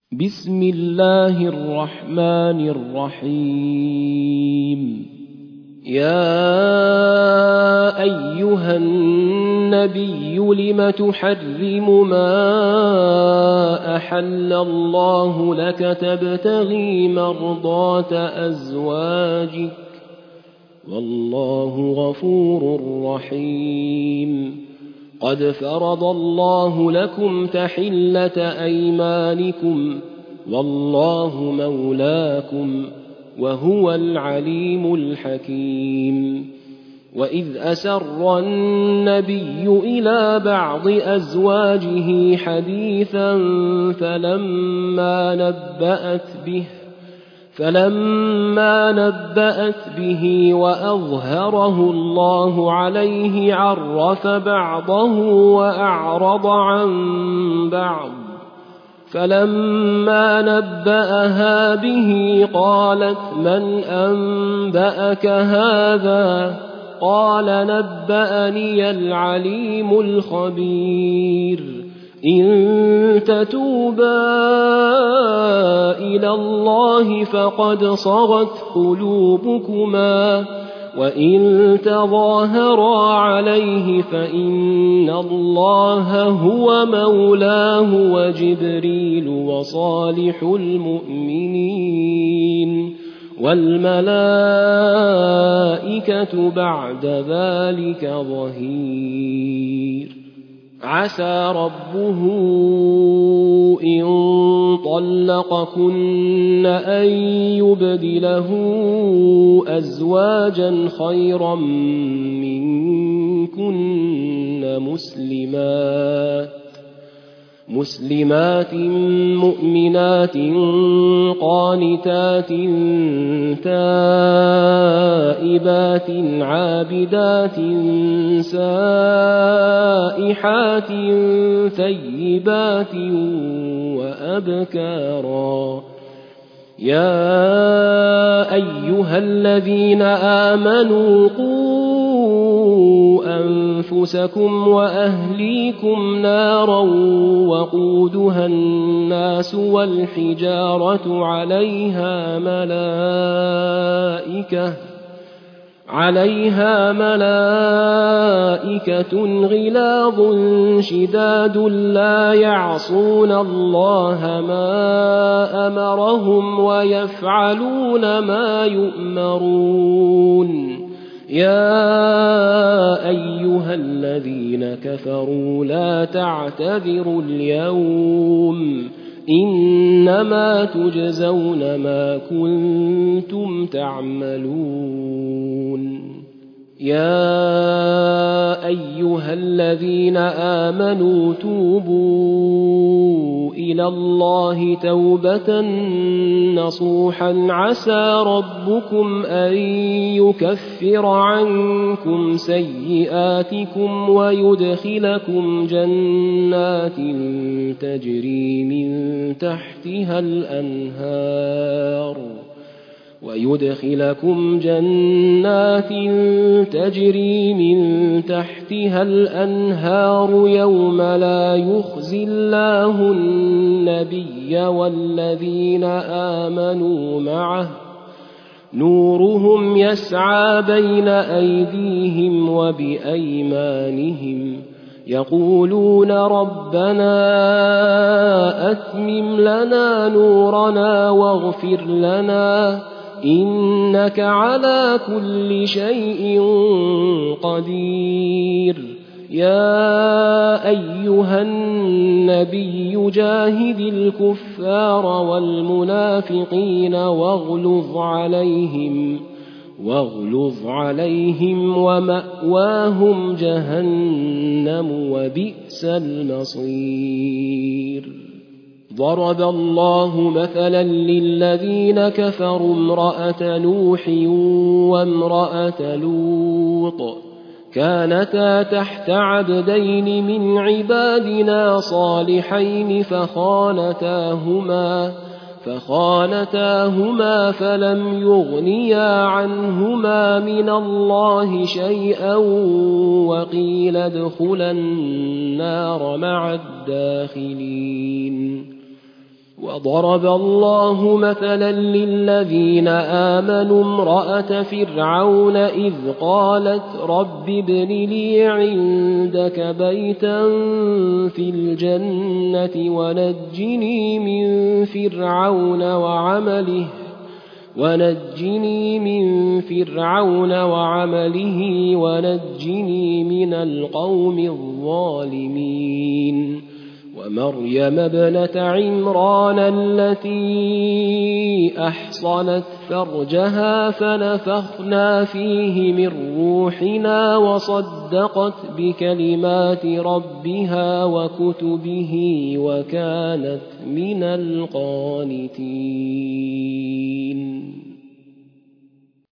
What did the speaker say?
بسم الله الرحمن الرحيم. يا أيها النبي لم تحرم ما أحل الله لك تبتغي مرضات أزواجك والله غفور رحيم. قد فرض الله لكم تحلة أيمانكم والله مولاكم وهو العليم الحكيم. وإذ أسر النبي إلى بعض أزواجه حديثا فلما نبأت به وأظهره الله عليه عرف بعضه وأعرض عن بعض. فلما نبأها به قالت من أنبأك هذا؟ قال نبأني العليم الخبير. إن تتوبا إلى الله فقد صغت قلوبكما وإن تظاهرا عليه فإن الله هو مولاه وجبريل وصالح المؤمنين والملائكة بعد ذلك ظهير. عسى ربه إن طلقكن أن يبدله أزواجا خيرا منكن مسلمات مؤمنات قانتات تائبات عابدات سائحات ثيبات وأبكارا. يا أيها الذين آمنوا قوا أنفسكم وأهليكم نارا وقودها الناس والحجارة عليها ملائكة غلاظ شداد لا يعصون الله ما أمرهم ويفعلون ما يؤمرون. يا أيها الذين كفروا لا تعتذروا اليوم إنما تجزون ما كنتم تعملون. يا أيها الذين آمنوا توبوا إلى الله توبة نصوحا عسى ربكم أن يكفر عنكم سيئاتكم ويدخلكم جنات تجري من تحتها الأنهار يوم لا يخزي الله النبي والذين آمنوا معه نورهم يسعى بين أيديهم وبأيمانهم يقولون ربنا أتمم لنا نورنا واغفر لنا إنك على كل شيء قدير. يا أيها النبي جاهد الكفار والمنافقين واغلظ عليهم ومأواهم جهنم وبئس المصير. ضرب الله مثلا للذين كفروا امرأة نوح وامرأة لوط كانتا تحت عبدين من عبادنا صالحين فخانتاهما فلم يغنيا عنهما من الله شيئا وقيل ادخلا النار مع الداخلين. وضرب الله مثلا للذين آمنوا امرأة فرعون إذ قالت رب ابن لي عندك بيتا في الجنة ونجني من فرعون وعمله ونجني من القوم الظالمين ومريم ابنة عمران التي أحصنت فرجها فنفخنا فيه من روحنا وصدقت بكلمات ربها وكتبه وكانت من القانتين.